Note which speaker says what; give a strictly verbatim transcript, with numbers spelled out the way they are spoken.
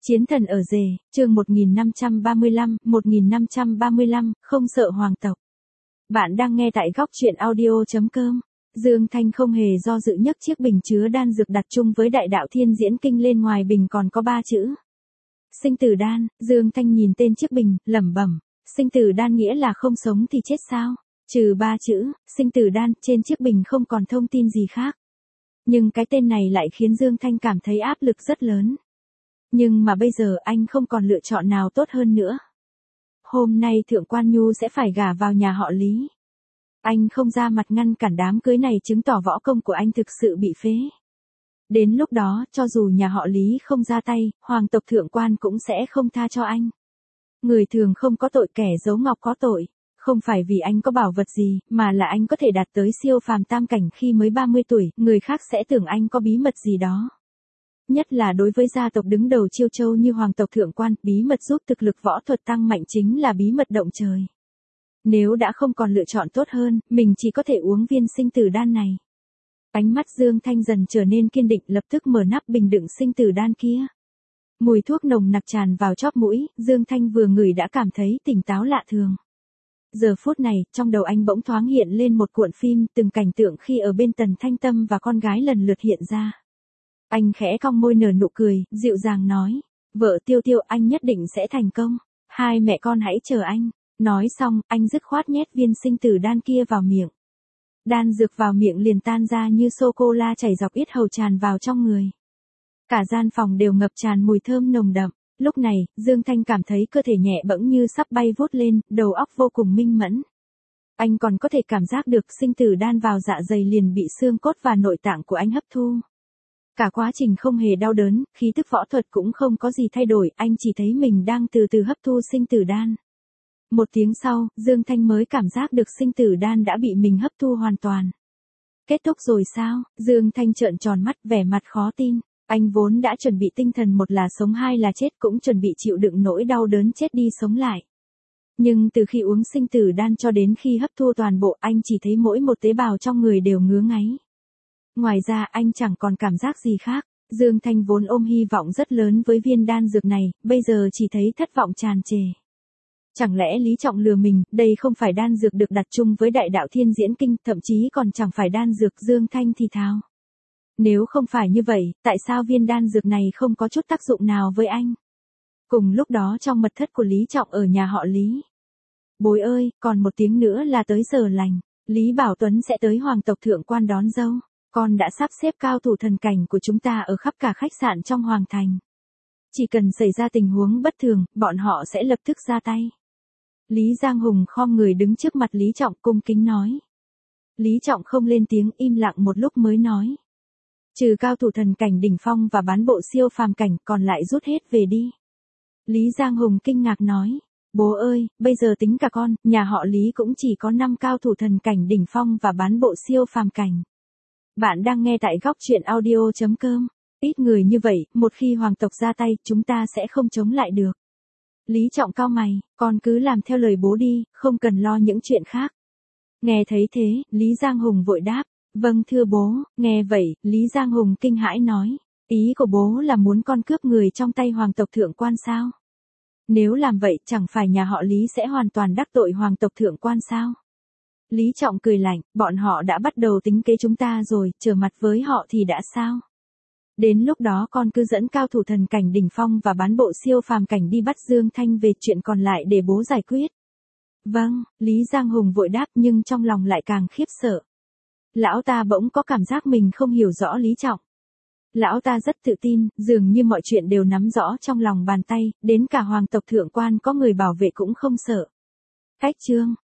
Speaker 1: Chiến thần ở rể, chương một nghìn năm trăm ba mươi lăm, một nghìn năm trăm ba mươi lăm, không sợ hoàng tộc. Bạn đang nghe tại góc truyện audio chấm com. Dương Thanh không hề do dự nhấc chiếc bình chứa đan dược đặt chung với đại đạo thiên diễn kinh lên, ngoài bình còn có ba chữ. Sinh tử đan. Dương Thanh nhìn tên chiếc bình, lẩm bẩm, sinh tử đan nghĩa là không sống thì chết sao? Trừ ba chữ, sinh tử đan, trên chiếc bình không còn thông tin gì khác. Nhưng cái tên này lại khiến Dương Thanh cảm thấy áp lực rất lớn. Nhưng mà bây giờ anh không còn lựa chọn nào tốt hơn nữa. Hôm nay Thượng Quan Nhu sẽ phải gả vào nhà họ Lý. Anh không ra mặt ngăn cản đám cưới này chứng tỏ võ công của anh thực sự bị phế. Đến lúc đó, cho dù nhà họ Lý không ra tay, hoàng tộc Thượng Quan cũng sẽ không tha cho anh. Người thường không có tội, kẻ giấu ngọc có tội. Không phải vì anh có bảo vật gì, mà là anh có thể đạt tới siêu phàm tam cảnh khi mới ba mươi tuổi, người khác sẽ tưởng anh có bí mật gì đó. Nhất là đối với gia tộc đứng đầu Chiêu Châu như hoàng tộc Thượng Quan, bí mật giúp thực lực võ thuật tăng mạnh chính là bí mật động trời. Nếu đã không còn lựa chọn tốt hơn, mình chỉ có thể uống viên sinh tử đan này. Ánh mắt Dương Thanh dần trở nên kiên định, lập tức mở nắp bình đựng sinh tử đan kia. Mùi thuốc nồng nặc tràn vào chóp mũi, Dương Thanh vừa ngửi đã cảm thấy tỉnh táo lạ thường. Giờ phút này, trong đầu anh bỗng thoáng hiện lên một cuộn phim, từng cảnh tượng khi ở bên Tần Thanh Tâm và con gái lần lượt hiện ra. Anh khẽ cong môi nở nụ cười, dịu dàng nói, vợ Tiêu Tiêu, anh nhất định sẽ thành công, hai mẹ con hãy chờ anh. Nói xong, anh dứt khoát nhét viên sinh tử đan kia vào miệng. Đan dược vào miệng liền tan ra như sô-cô-la chảy dọc yết hầu tràn vào trong người. Cả gian phòng đều ngập tràn mùi thơm nồng đậm. Lúc này, Dương Thanh cảm thấy cơ thể nhẹ bẫng như sắp bay vút lên, đầu óc vô cùng minh mẫn. Anh còn có thể cảm giác được sinh tử đan vào dạ dày liền bị xương cốt và nội tạng của anh hấp thu. Cả quá trình không hề đau đớn, khí tức võ thuật cũng không có gì thay đổi, anh chỉ thấy mình đang từ từ hấp thu sinh tử đan. Một tiếng sau, Dương Thanh mới cảm giác được sinh tử đan đã bị mình hấp thu hoàn toàn. Kết thúc rồi sao? Dương Thanh trợn tròn mắt, vẻ mặt khó tin. Anh vốn đã chuẩn bị tinh thần, một là sống hai là chết, cũng chuẩn bị chịu đựng nỗi đau đớn chết đi sống lại. Nhưng từ khi uống sinh tử đan cho đến khi hấp thu toàn bộ, anh chỉ thấy mỗi một tế bào trong người đều ngứa ngáy. Ngoài ra anh chẳng còn cảm giác gì khác. Dương Thanh vốn ôm hy vọng rất lớn với viên đan dược này, bây giờ chỉ thấy thất vọng tràn trề. Chẳng lẽ Lý Trọng lừa mình, đây không phải đan dược được đặt chung với đại đạo thiên diễn kinh, thậm chí còn chẳng phải đan dược. Dương Thanh thì thào. Nếu không phải như vậy, tại sao viên đan dược này không có chút tác dụng nào với anh? Cùng lúc đó trong mật thất của Lý Trọng ở nhà họ Lý. Bối ơi, còn một tiếng nữa là tới giờ lành. Lý Bảo Tuấn sẽ tới hoàng tộc Thượng Quan đón dâu. Con đã sắp xếp cao thủ thần cảnh của chúng ta ở khắp cả khách sạn trong hoàng thành. Chỉ cần xảy ra tình huống bất thường, bọn họ sẽ lập tức ra tay. Lý Giang Hùng khom người đứng trước mặt Lý Trọng cung kính nói. Lý Trọng không lên tiếng, im lặng một lúc mới nói. Trừ cao thủ thần cảnh đỉnh phong và bán bộ siêu phàm cảnh, còn lại rút hết về đi. Lý Giang Hùng kinh ngạc nói. Bố ơi, bây giờ tính cả con, nhà họ Lý cũng chỉ có năm cao thủ thần cảnh đỉnh phong và bán bộ siêu phàm cảnh. Bạn đang nghe tại góc truyện audio chấm com. Ít người như vậy, một khi hoàng tộc ra tay, chúng ta sẽ không chống lại được. Lý Trọng cau mày, con cứ làm theo lời bố đi, không cần lo những chuyện khác. Nghe thấy thế, Lý Giang Hùng vội đáp. Vâng thưa bố. Nghe vậy, Lý Giang Hùng kinh hãi nói. Ý của bố là muốn con cướp người trong tay hoàng tộc Thượng Quan sao? Nếu làm vậy, chẳng phải nhà họ Lý sẽ hoàn toàn đắc tội hoàng tộc Thượng Quan sao? Lý Trọng cười lạnh, bọn họ đã bắt đầu tính kế chúng ta rồi, trở mặt với họ thì đã sao? Đến lúc đó con cứ dẫn cao thủ thần cảnh đỉnh phong và bán bộ siêu phàm cảnh đi bắt Dương Thanh về, chuyện còn lại để bố giải quyết. Vâng, Lý Giang Hùng vội đáp, nhưng trong lòng lại càng khiếp sợ. Lão ta bỗng có cảm giác mình không hiểu rõ Lý Trọng. Lão ta rất tự tin, dường như mọi chuyện đều nắm rõ trong lòng bàn tay, đến cả hoàng tộc Thượng Quan có người bảo vệ cũng không sợ. Cách chương,